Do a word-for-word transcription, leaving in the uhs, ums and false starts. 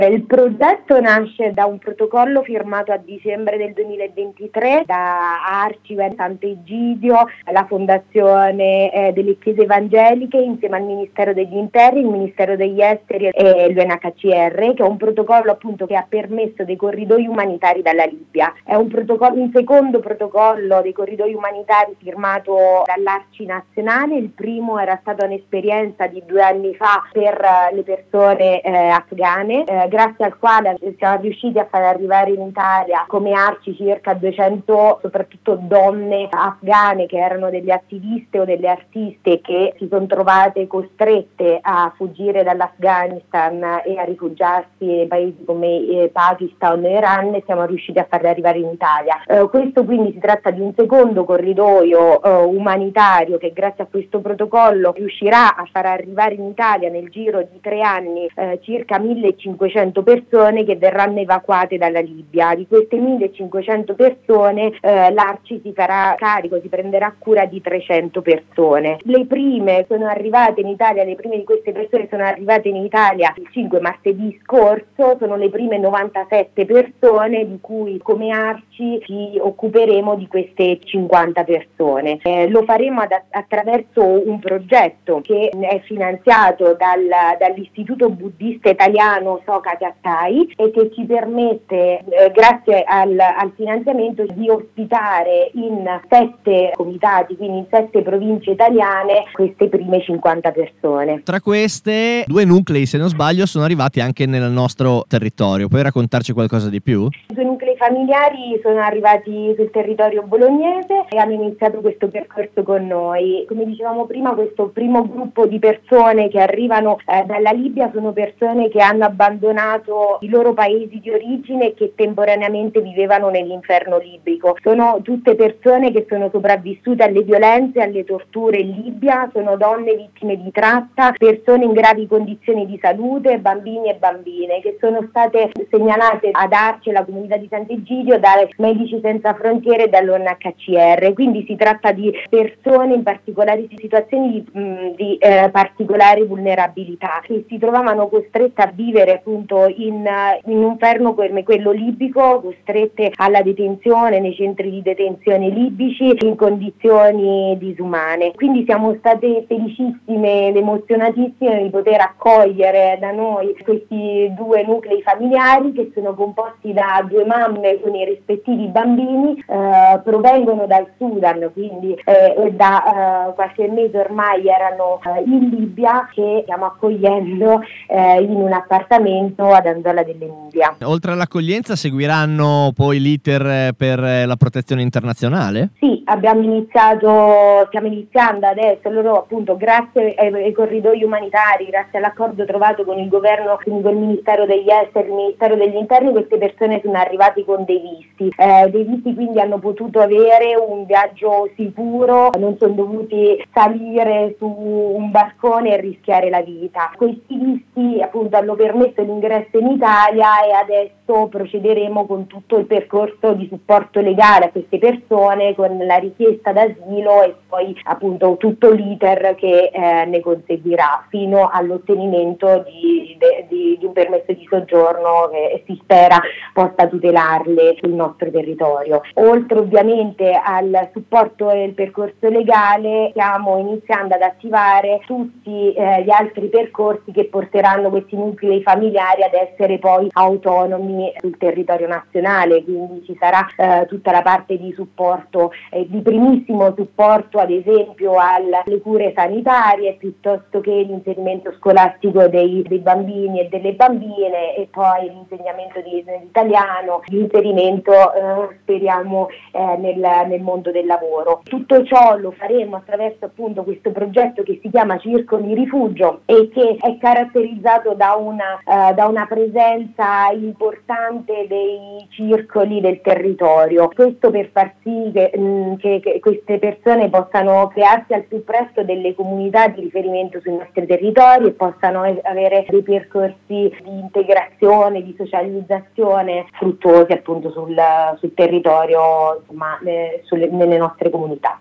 Il progetto nasce da un protocollo firmato a dicembre del duemilaventitré da Arcivent Sant'Egidio, la Fondazione eh, delle Chiese Evangeliche insieme al Ministero degli Interni, il Ministero degli Esteri e l'U N H C R, che è un protocollo appunto che ha permesso dei corridoi umanitari dalla Libia. È un protocollo, un secondo protocollo dei corridoi umanitari firmato dall'Arci Nazionale. Il primo era stata un'esperienza di due anni fa per uh, le persone eh, afghane, eh, grazie al quale siamo riusciti a far arrivare in Italia come Arci circa duecento, soprattutto donne afghane che erano delle attiviste o delle artiste che si sono trovate costrette a fuggire dall'Afghanistan e a rifugiarsi nei paesi come eh, Pakistan e Iran, e siamo riusciti a farle arrivare in Italia. Eh, questo quindi si tratta di un secondo corridoio eh, umanitario che grazie a questo protocollo riuscirà a far arrivare in Italia nel giro di tre anni eh, circa millecinquecento persone che verranno evacuate dalla Libia. Di queste millecinquecento persone eh, l'Arci si farà carico, si prenderà cura di trecento persone. Le prime sono arrivate in Italia, le prime di queste persone sono arrivate in Italia il cinque martedì scorso, sono le prime novantasette persone di cui come Arci ci occuperemo di queste cinquanta persone. Eh, lo faremo ad, attraverso un progetto che è finanziato dal, dall'Istituto Buddista Italiano Soka Gakkai e che ci permette, eh, grazie al, al finanziamento, di ospitare in sette comitati, quindi in sette province italiane, queste prime cinquanta persone. Tra queste, due nuclei, se non sbaglio, sono arrivati anche nel nostro territorio. Puoi raccontarci qualcosa di più? I due nuclei familiari sono arrivati sul territorio bolognese e hanno iniziato questo percorso con noi. Come dicevamo prima, questo primo gruppo di persone che arrivano eh, dalla Libia sono persone che hanno abbandonato i loro paesi di origine e che temporaneamente vivevano nell'inferno libico. Sono tutte persone che sono sopravvissute alle violenze e alle torture in Libia, sono donne vittime di tratta, persone in gravi condizioni di salute, bambini e bambine che sono state segnalate ad Arci e alla comunità di Sant'Egidio da Medici Senza Frontiere e dall'U N H C R. Quindi si tratta di persone in particolari situazioni di, mh, di eh, particolare vulnerabilità che si trovavano costrette a vivere appunto in, in un inferno come quello libico, costrette alla detenzione nei centri di detenzione libici in condizioni disumane. Quindi siamo state felicissime ed emozionatissime di poter accogliere da noi questi due nuclei familiari che sono composti da due mamme con i rispettivi bambini, eh, provengono dal Sudan, quindi eh, da eh, qualche mese ormai erano eh, in Libia, che stiamo accogliendo eh, in un appartamento ad Anzola delle Nebbie. Oltre all'accoglienza seguiranno poi l'iter per la protezione internazionale? Sì, abbiamo iniziato, stiamo iniziando adesso, loro appunto grazie ai, ai corridoi umanitari, grazie all'accordo trovato con il governo, quindi con il Ministero degli Esteri, il Ministero degli Interni, queste persone sono arrivate con dei visti, eh, dei visti quindi hanno potuto avere un viaggio sicuro, non sono dovuti salire su un barcone e rischiare la vita. Questi visti appunto hanno permesso l'ingresso in Italia e adesso procederemo con tutto il percorso di supporto legale a queste persone, con la richiesta d'asilo e poi appunto tutto l'iter che eh, ne conseguirà fino all'ottenimento di, di, di un permesso di soggiorno che si spera possa tutelarle sul nostro territorio. Oltre ovviamente al supporto e il percorso legale, stiamo iniziando ad attivare tutti eh, gli altri percorsi che porteranno questi nuclei familiari ad essere poi autonomi sul territorio nazionale, quindi ci sarà eh, tutta la parte di supporto, eh, di primissimo supporto ad esempio alle cure sanitarie, piuttosto che l'inserimento scolastico dei, dei bambini e delle bambine, e poi l'insegnamento di, dell'italiano, l'inserimento eh, speriamo eh, nel, nel mondo del lavoro. Tutto ciò lo faremo attraverso appunto questo progetto che si chiama Circoli Rifugio e che è caratterizzato da una, uh, da una presenza importante dei circoli del territorio. Questo per far sì che, mh, che, che queste persone possano crearsi al più presto delle comunità di riferimento sui nostri territori e possano avere dei percorsi di integrazione, di socializzazione fruttuosi appunto sul, sul territorio, insomma, ne, sulle, nelle nostre comunità.